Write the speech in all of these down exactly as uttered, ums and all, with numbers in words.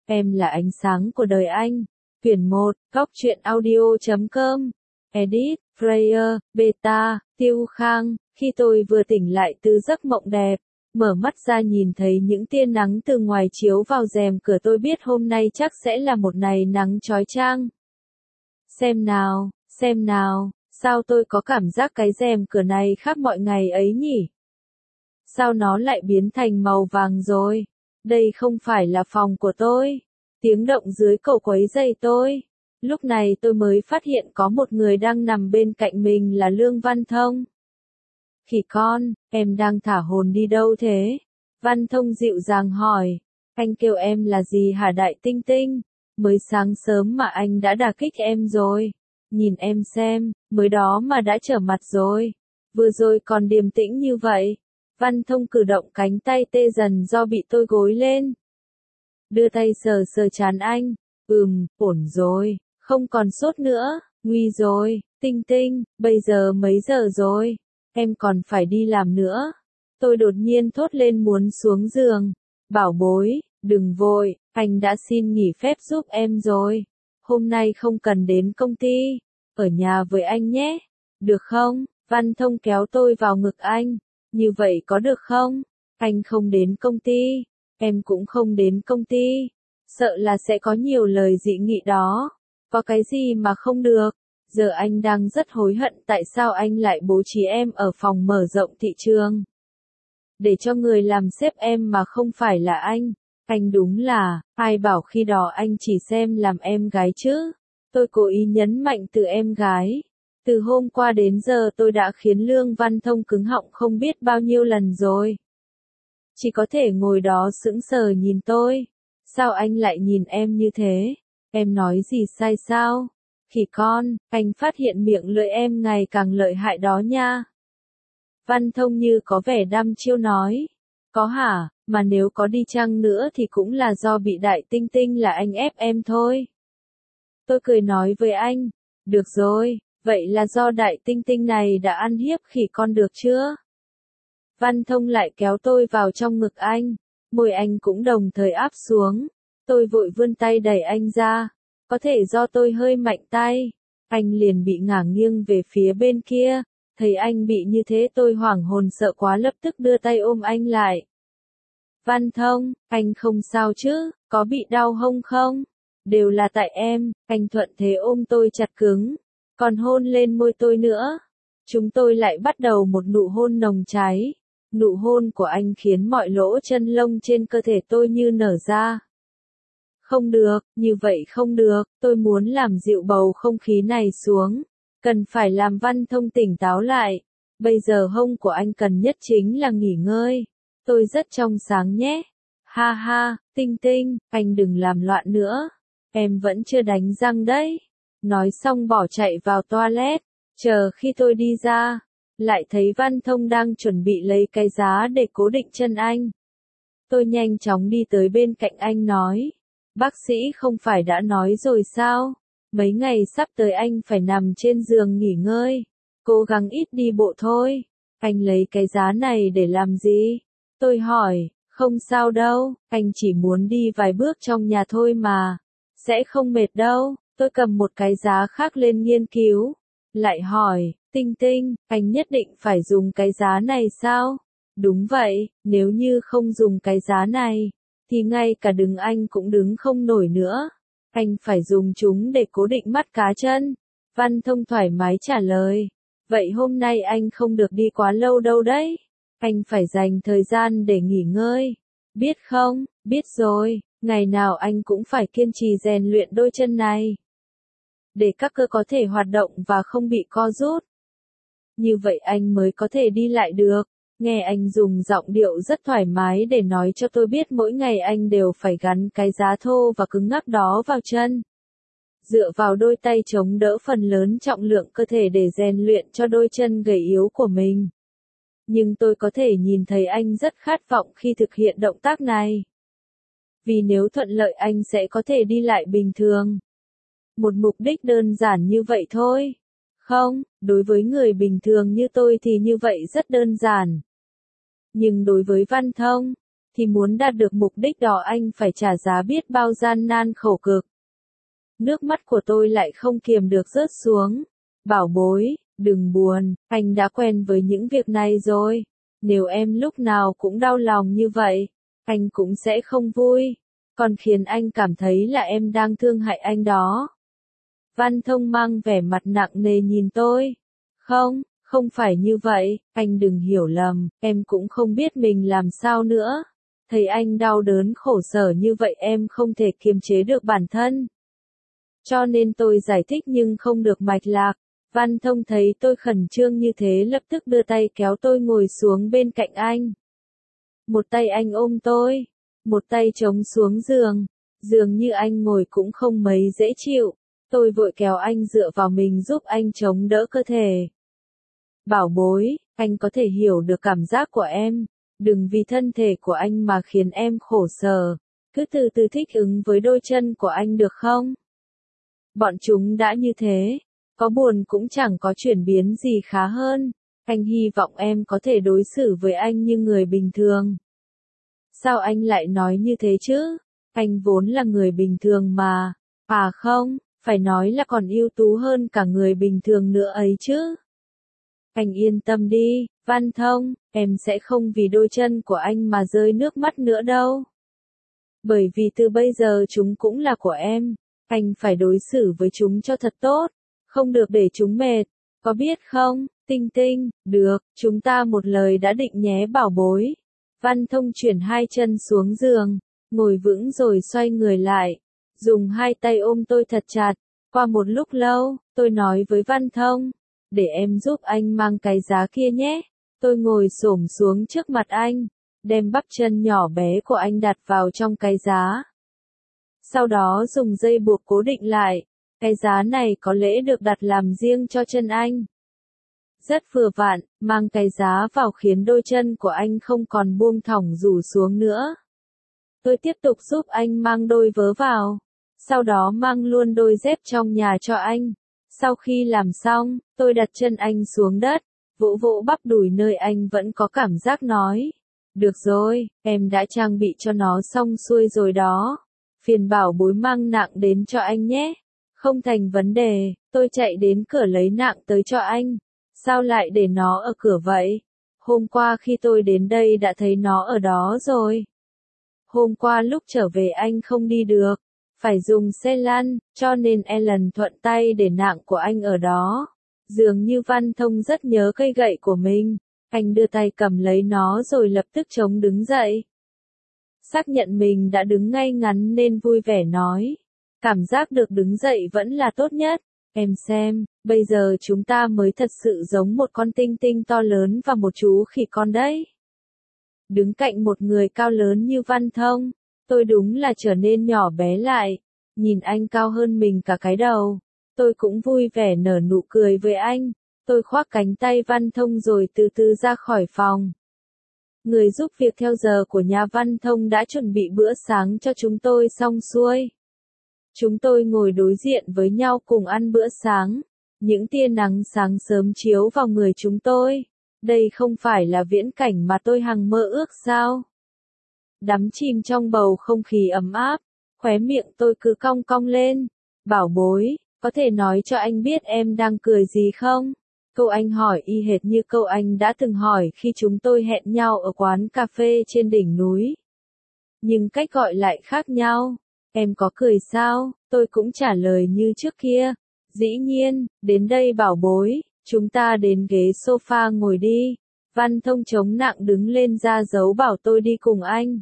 Em là ánh sáng của đời anh. Quyển một, Góc truyện audio chấm com. Edit, Freya, Beta, Tiêu Khang. Khi tôi vừa tỉnh lại từ giấc mộng đẹp, mở mắt ra nhìn thấy những tia nắng từ ngoài chiếu vào rèm cửa, tôi biết hôm nay chắc sẽ là một ngày nắng chói chang. Xem nào, xem nào, sao tôi có cảm giác cái rèm cửa này khác mọi ngày ấy nhỉ? Sao nó lại biến thành màu vàng rồi? Đây không phải là phòng của tôi. Tiếng động dưới cầu quấy rầy tôi. Lúc này tôi mới phát hiện có một người đang nằm bên cạnh mình là Lương Văn Thông. Khỉ con, em đang thả hồn đi đâu thế? Văn Thông dịu dàng hỏi. Anh kêu em là gì hả Đại Tinh Tinh? Mới sáng sớm mà anh đã đả kích em rồi. Nhìn em xem, mới đó mà đã trở mặt rồi. Vừa rồi còn điềm tĩnh như vậy. Văn Thông cử động cánh tay tê dần do bị tôi gối lên. Đưa tay sờ sờ trán anh. Ừm, ổn rồi, không còn sốt nữa, nguy rồi, Tinh Tinh, bây giờ mấy giờ rồi? Em còn phải đi làm nữa. Tôi đột nhiên thốt lên muốn xuống giường. Bảo bối, đừng vội, anh đã xin nghỉ phép giúp em rồi. Hôm nay không cần đến công ty, ở nhà với anh nhé. Được không? Văn Thông kéo tôi vào ngực anh. Như vậy có được không? Anh không đến công ty, em cũng không đến công ty. Sợ là sẽ có nhiều lời dị nghị đó. Có cái gì mà không được? Giờ anh đang rất hối hận tại sao anh lại bố trí em ở phòng mở rộng thị trường. Để cho người làm sếp em mà không phải là anh. Anh đúng là, ai bảo khi đó anh chỉ xem làm em gái chứ? Tôi cố ý nhấn mạnh từ em gái. Từ hôm qua đến giờ tôi đã khiến Lương Văn Thông cứng họng không biết bao nhiêu lần rồi. Chỉ có thể ngồi đó sững sờ nhìn tôi. Sao anh lại nhìn em như thế? Em nói gì sai sao? Khỉ con, anh phát hiện miệng lưỡi em ngày càng lợi hại đó nha. Văn Thông như có vẻ đăm chiêu nói. Có hả, mà nếu có đi chăng nữa thì cũng là do bị Đại Tinh Tinh là anh ép em thôi. Tôi cười nói với anh. Được rồi, vậy là do Đại Tinh Tinh này đã ăn hiếp khỉ con được chưa? Văn Thông lại kéo tôi vào trong ngực anh. Môi anh cũng đồng thời áp xuống. Tôi vội vươn tay đẩy anh ra. Có thể do tôi hơi mạnh tay. Anh liền bị ngả nghiêng về phía bên kia. Thấy anh bị như thế tôi hoảng hồn sợ quá lập tức đưa tay ôm anh lại. Văn Thông, anh không sao chứ, có bị đau hông không? Đều là tại em, anh thuận thế ôm tôi chặt cứng. Còn hôn lên môi tôi nữa. Chúng tôi lại bắt đầu một nụ hôn nồng cháy. Nụ hôn của anh khiến mọi lỗ chân lông trên cơ thể tôi như nở ra. Không được, như vậy không được, tôi muốn làm dịu bầu không khí này xuống. Cần phải làm Văn Thông tỉnh táo lại. Bây giờ hông của anh cần nhất chính là nghỉ ngơi. Tôi rất trong sáng nhé. Ha ha, Tinh Tinh, anh đừng làm loạn nữa. Em vẫn chưa đánh răng đấy. Nói xong bỏ chạy vào toilet. Chờ khi tôi đi ra, lại thấy Văn Thông đang chuẩn bị lấy cái giá để cố định chân anh. Tôi nhanh chóng đi tới bên cạnh anh nói. Bác sĩ không phải đã nói rồi sao? Mấy ngày sắp tới anh phải nằm trên giường nghỉ ngơi. Cố gắng ít đi bộ thôi. Anh lấy cái giá này để làm gì? Tôi hỏi, không sao đâu, anh chỉ muốn đi vài bước trong nhà thôi mà. Sẽ không mệt đâu. Tôi cầm một cái giá khác lên nghiên cứu. Lại hỏi, Tinh Tinh, anh nhất định phải dùng cái giá này sao? Đúng vậy, nếu như không dùng cái giá này, thì ngay cả đứng anh cũng đứng không nổi nữa. Anh phải dùng chúng để cố định mắt cá chân. Văn Thông thoải mái trả lời. Vậy hôm nay anh không được đi quá lâu đâu đấy. Anh phải dành thời gian để nghỉ ngơi. Biết không, biết rồi, ngày nào anh cũng phải kiên trì rèn luyện đôi chân này. Để các cơ có thể hoạt động và không bị co rút. Như vậy anh mới có thể đi lại được. Nghe anh dùng giọng điệu rất thoải mái để nói cho tôi biết mỗi ngày anh đều phải gắn cái giá thô và cứng ngắc đó vào chân. Dựa vào đôi tay chống đỡ phần lớn trọng lượng cơ thể để rèn luyện cho đôi chân gầy yếu của mình. Nhưng tôi có thể nhìn thấy anh rất khát vọng khi thực hiện động tác này. Vì nếu thuận lợi anh sẽ có thể đi lại bình thường. Một mục đích đơn giản như vậy thôi. Không, đối với người bình thường như tôi thì như vậy rất đơn giản. Nhưng đối với Văn Thông, thì muốn đạt được mục đích đó anh phải trả giá biết bao gian nan khổ cực. Nước mắt của tôi lại không kiềm được rớt xuống. Bảo bối, đừng buồn, anh đã quen với những việc này rồi. Nếu em lúc nào cũng đau lòng như vậy, anh cũng sẽ không vui. Còn khiến anh cảm thấy là em đang thương hại anh đó. Văn Thông mang vẻ mặt nặng nề nhìn tôi. Không, không phải như vậy, anh đừng hiểu lầm, em cũng không biết mình làm sao nữa. Thấy anh đau đớn khổ sở như vậy em không thể kiềm chế được bản thân. Cho nên tôi giải thích nhưng không được mạch lạc. Văn Thông thấy tôi khẩn trương như thế lập tức đưa tay kéo tôi ngồi xuống bên cạnh anh. Một tay anh ôm tôi, một tay chống xuống giường, dường như anh ngồi cũng không mấy dễ chịu. Tôi vội kéo anh dựa vào mình giúp anh chống đỡ cơ thể. Bảo bối, anh có thể hiểu được cảm giác của em, đừng vì thân thể của anh mà khiến em khổ sở, cứ từ từ thích ứng với đôi chân của anh được không? Bọn chúng đã như thế, có buồn cũng chẳng có chuyển biến gì khá hơn, anh hy vọng em có thể đối xử với anh như người bình thường. Sao anh lại nói như thế chứ? Anh vốn là người bình thường mà, à không, phải nói là còn ưu tú hơn cả người bình thường nữa ấy chứ. Anh yên tâm đi, Văn Thông, em sẽ không vì đôi chân của anh mà rơi nước mắt nữa đâu. Bởi vì từ bây giờ chúng cũng là của em, anh phải đối xử với chúng cho thật tốt, không được để chúng mệt, có biết không, Tinh Tinh, được, chúng ta một lời đã định nhé bảo bối. Văn Thông chuyển hai chân xuống giường, ngồi vững rồi xoay người lại, dùng hai tay ôm tôi thật chặt. Qua một lúc lâu, tôi nói với Văn Thông, để em giúp anh mang cái giá kia nhé. Tôi ngồi xổm xuống trước mặt anh, đem bắp chân nhỏ bé của anh đặt vào trong cái giá. Sau đó dùng dây buộc cố định lại, cái giá này có lẽ được đặt làm riêng cho chân anh. Rất vừa vặn, mang cái giá vào khiến đôi chân của anh không còn buông thõng rủ xuống nữa. Tôi tiếp tục giúp anh mang đôi vớ vào, sau đó mang luôn đôi dép trong nhà cho anh. Sau khi làm xong, tôi đặt chân anh xuống đất, vỗ vỗ bắp đùi nơi anh vẫn có cảm giác nói. Được rồi, em đã trang bị cho nó xong xuôi rồi đó. Phiền bảo bối mang nạng đến cho anh nhé. Không thành vấn đề, tôi chạy đến cửa lấy nạng tới cho anh. Sao lại để nó ở cửa vậy? Hôm qua khi tôi đến đây đã thấy nó ở đó rồi. Hôm qua lúc trở về anh không đi được, phải dùng xe lăn, cho nên Ellen thuận tay để nạng của anh ở đó. Dường như Văn Thông rất nhớ cây gậy của mình, anh đưa tay cầm lấy nó rồi lập tức chống đứng dậy. Xác nhận mình đã đứng ngay ngắn nên vui vẻ nói. Cảm giác được đứng dậy vẫn là tốt nhất. Em xem, bây giờ chúng ta mới thật sự giống một con tinh tinh to lớn và một chú khỉ con đấy. Đứng cạnh một người cao lớn như Văn Thông, tôi đúng là trở nên nhỏ bé lại. Nhìn anh cao hơn mình cả cái đầu. Tôi cũng vui vẻ nở nụ cười với anh. Tôi khoác cánh tay Văn Thông rồi từ từ ra khỏi phòng. Người giúp việc theo giờ của nhà Văn Thông đã chuẩn bị bữa sáng cho chúng tôi xong xuôi. Chúng tôi ngồi đối diện với nhau cùng ăn bữa sáng. Những tia nắng sáng sớm chiếu vào người chúng tôi. Đây không phải là viễn cảnh mà tôi hằng mơ ước sao? Đắm chìm trong bầu không khí ấm áp, khóe miệng tôi cứ cong cong lên. Bảo bối, có thể nói cho anh biết em đang cười gì không? Câu anh hỏi y hệt như câu anh đã từng hỏi khi chúng tôi hẹn nhau ở quán cà phê trên đỉnh núi. Nhưng cách gọi lại khác nhau. Em có cười sao? Tôi cũng trả lời như trước kia. Dĩ nhiên, đến đây bảo bối, chúng ta đến ghế sofa ngồi đi. Văn Thông chống nặng đứng lên ra dấu bảo tôi đi cùng anh.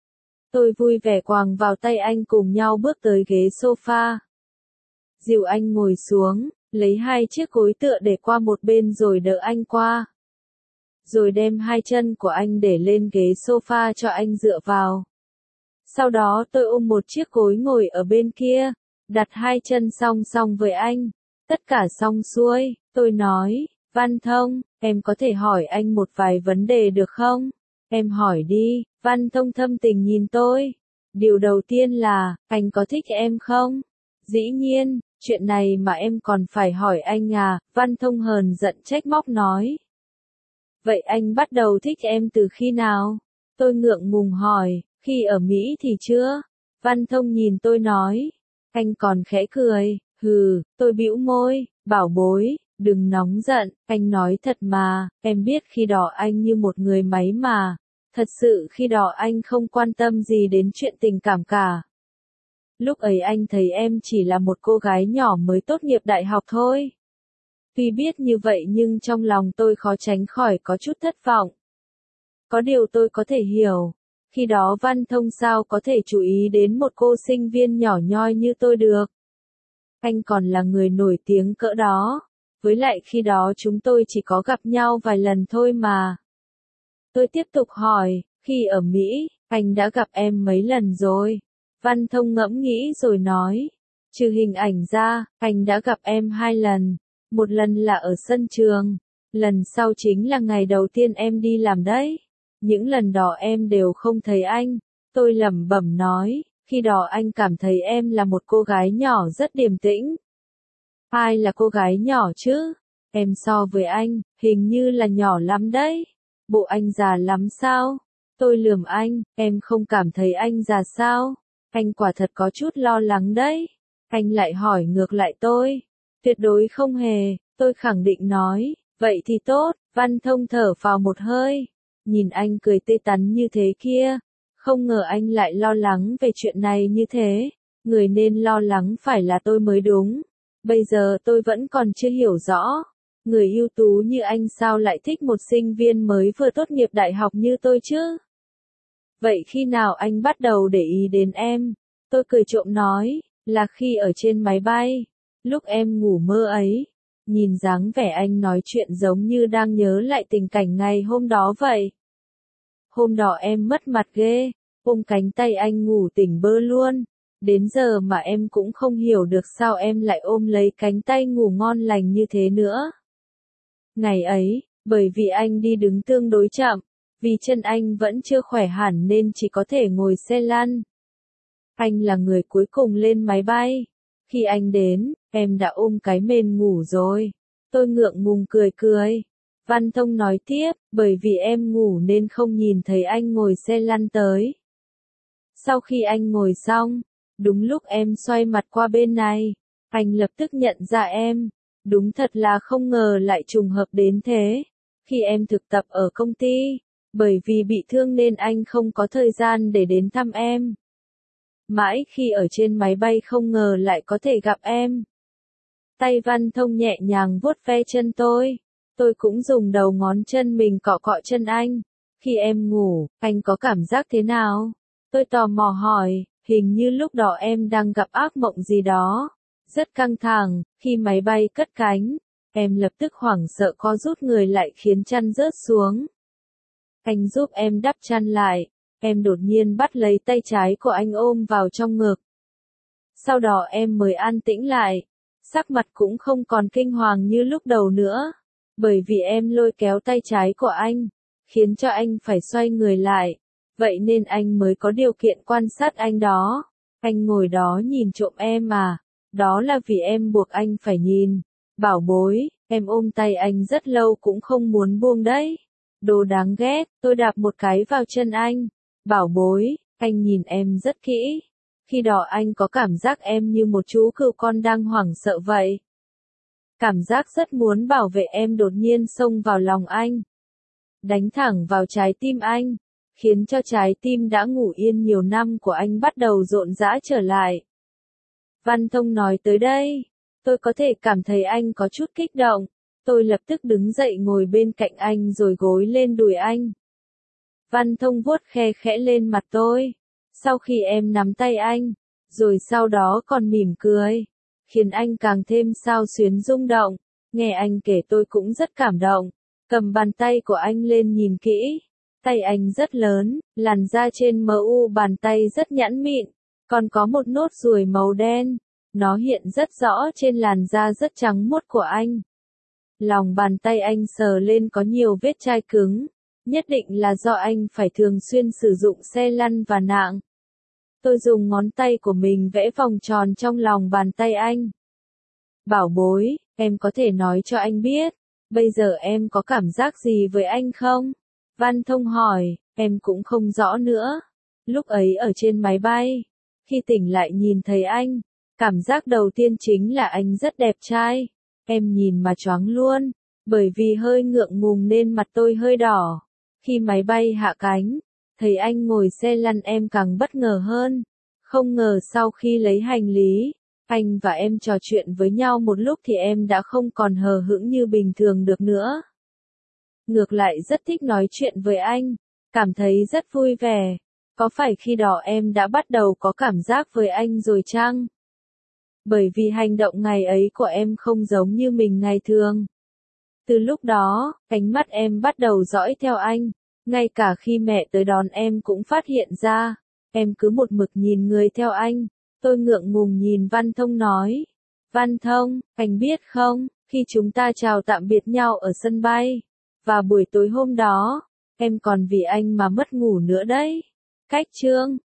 Tôi vui vẻ quàng vào tay anh cùng nhau bước tới ghế sofa. Dìu anh ngồi xuống, lấy hai chiếc gối tựa để qua một bên rồi đỡ anh qua. Rồi đem hai chân của anh để lên ghế sofa cho anh dựa vào. Sau đó tôi ôm một chiếc gối ngồi ở bên kia, đặt hai chân song song với anh. Tất cả xong xuôi, tôi nói, Văn Thông, em có thể hỏi anh một vài vấn đề được không? Em hỏi đi, Văn Thông thâm tình nhìn tôi. Điều đầu tiên là, anh có thích em không? Dĩ nhiên, chuyện này mà em còn phải hỏi anh à, Văn Thông hờn giận trách móc nói. Vậy anh bắt đầu thích em từ khi nào? Tôi ngượng ngùng hỏi, khi ở Mỹ thì chưa? Văn Thông nhìn tôi nói. Anh còn khẽ cười, hừ, tôi bĩu môi, bảo bối, đừng nóng giận, anh nói thật mà, em biết khi đó anh như một người máy mà. Thật sự khi đó anh không quan tâm gì đến chuyện tình cảm cả. Lúc ấy anh thấy em chỉ là một cô gái nhỏ mới tốt nghiệp đại học thôi. Tuy biết như vậy nhưng trong lòng tôi khó tránh khỏi có chút thất vọng. Có điều tôi có thể hiểu. Khi đó Văn Thông sao có thể chú ý đến một cô sinh viên nhỏ nhoi như tôi được. Anh còn là người nổi tiếng cỡ đó. Với lại khi đó chúng tôi chỉ có gặp nhau vài lần thôi mà. Tôi tiếp tục hỏi, khi ở Mỹ, anh đã gặp em mấy lần rồi? Văn Thông ngẫm nghĩ rồi nói, trừ hình ảnh ra, anh đã gặp em hai lần. Một lần là ở sân trường, lần sau chính là ngày đầu tiên em đi làm đấy. Những lần đó em đều không thấy anh. Tôi lẩm bẩm nói, khi đó anh cảm thấy em là một cô gái nhỏ rất điềm tĩnh. Ai là cô gái nhỏ chứ? Em so với anh, hình như là nhỏ lắm đấy. Bộ anh già lắm sao? Tôi lườm anh, em không cảm thấy anh già sao? Anh quả thật có chút lo lắng đấy. Anh lại hỏi ngược lại tôi. Tuyệt đối không hề, tôi khẳng định nói. Vậy thì tốt, Văn Thông thở phào một hơi. Nhìn anh cười tươi tắn như thế kia. Không ngờ anh lại lo lắng về chuyện này như thế. Người nên lo lắng phải là tôi mới đúng. Bây giờ tôi vẫn còn chưa hiểu rõ. Người ưu tú như anh sao lại thích một sinh viên mới vừa tốt nghiệp đại học như tôi chứ? Vậy khi nào anh bắt đầu để ý đến em? Tôi cười trộm nói, là khi ở trên máy bay. Lúc em ngủ mơ ấy. Nhìn dáng vẻ anh nói chuyện giống như đang nhớ lại tình cảnh ngày hôm đó vậy. Hôm đó em mất mặt ghê, ôm cánh tay anh ngủ tỉnh bơ luôn. Đến giờ mà em cũng không hiểu được sao em lại ôm lấy cánh tay ngủ ngon lành như thế nữa. Ngày ấy, bởi vì anh đi đứng tương đối chậm, vì chân anh vẫn chưa khỏe hẳn nên chỉ có thể ngồi xe lăn. Anh là người cuối cùng lên máy bay. Khi anh đến, em đã ôm cái mền ngủ rồi. Tôi ngượng ngùng cười cười. Văn Thông nói tiếp, bởi vì em ngủ nên không nhìn thấy anh ngồi xe lăn tới. Sau khi anh ngồi xong, đúng lúc em xoay mặt qua bên này, anh lập tức nhận ra em. Đúng thật là không ngờ lại trùng hợp đến thế. Khi em thực tập ở công ty, bởi vì bị thương nên anh không có thời gian để đến thăm em. Mãi khi ở trên máy bay không ngờ lại có thể gặp em. Tay Văn Thông nhẹ nhàng vuốt ve chân tôi. Tôi cũng dùng đầu ngón chân mình cọ cọ chân anh. Khi em ngủ, anh có cảm giác thế nào? Tôi tò mò hỏi, hình như lúc đó em đang gặp ác mộng gì đó. Rất căng thẳng, khi máy bay cất cánh, em lập tức hoảng sợ co rút người lại khiến chăn rớt xuống. Anh giúp em đắp chăn lại, em đột nhiên bắt lấy tay trái của anh ôm vào trong ngực. Sau đó em mới an tĩnh lại, sắc mặt cũng không còn kinh hoàng như lúc đầu nữa, bởi vì em lôi kéo tay trái của anh, khiến cho anh phải xoay người lại, vậy nên anh mới có điều kiện quan sát anh đó. Anh ngồi đó nhìn trộm em mà. Đó là vì em buộc anh phải nhìn. Bảo bối, em ôm tay anh rất lâu cũng không muốn buông đấy. Đồ đáng ghét, tôi đạp một cái vào chân anh. Bảo bối, anh nhìn em rất kỹ. Khi đó anh có cảm giác em như một chú cừu con đang hoảng sợ vậy. Cảm giác rất muốn bảo vệ em đột nhiên xông vào lòng anh. Đánh thẳng vào trái tim anh, khiến cho trái tim đã ngủ yên nhiều năm của anh bắt đầu rộn rã trở lại. Văn Thông nói tới đây, tôi có thể cảm thấy anh có chút kích động. Tôi lập tức đứng dậy ngồi bên cạnh anh rồi gối lên đùi anh. Văn Thông vuốt khe khẽ lên mặt tôi. Sau khi em nắm tay anh, rồi sau đó còn mỉm cười, khiến anh càng thêm xao xuyến rung động. Nghe anh kể tôi cũng rất cảm động. Cầm bàn tay của anh lên nhìn kỹ. Tay anh rất lớn, làn da trên mờ u bàn tay rất nhẵn mịn. Còn có một nốt ruồi màu đen. Nó hiện rất rõ trên làn da rất trắng muốt của anh. Lòng bàn tay anh sờ lên có nhiều vết chai cứng. Nhất định là do anh phải thường xuyên sử dụng xe lăn và nạng. Tôi dùng ngón tay của mình vẽ vòng tròn trong lòng bàn tay anh. Bảo bối, em có thể nói cho anh biết, bây giờ em có cảm giác gì với anh không? Văn Thông hỏi, em cũng không rõ nữa. Lúc ấy ở trên máy bay, khi tỉnh lại nhìn thấy anh, cảm giác đầu tiên chính là anh rất đẹp trai. Em nhìn mà choáng luôn, bởi vì hơi ngượng ngùng nên mặt tôi hơi đỏ. Khi máy bay hạ cánh, thấy anh ngồi xe lăn em càng bất ngờ hơn. Không ngờ sau khi lấy hành lý, anh và em trò chuyện với nhau một lúc thì em đã không còn hờ hững như bình thường được nữa. Ngược lại rất thích nói chuyện với anh, cảm thấy rất vui vẻ. Có phải khi đó em đã bắt đầu có cảm giác với anh rồi chăng? Bởi vì hành động ngày ấy của em không giống như mình ngày thường. Từ lúc đó, ánh mắt em bắt đầu dõi theo anh. Ngay cả khi mẹ tới đón em cũng phát hiện ra. Em cứ một mực nhìn người theo anh. Tôi ngượng ngùng nhìn Văn Thông nói. Văn Thông, anh biết không, khi chúng ta chào tạm biệt nhau ở sân bay. Và buổi tối hôm đó, em còn vì anh mà mất ngủ nữa đấy. Cách chương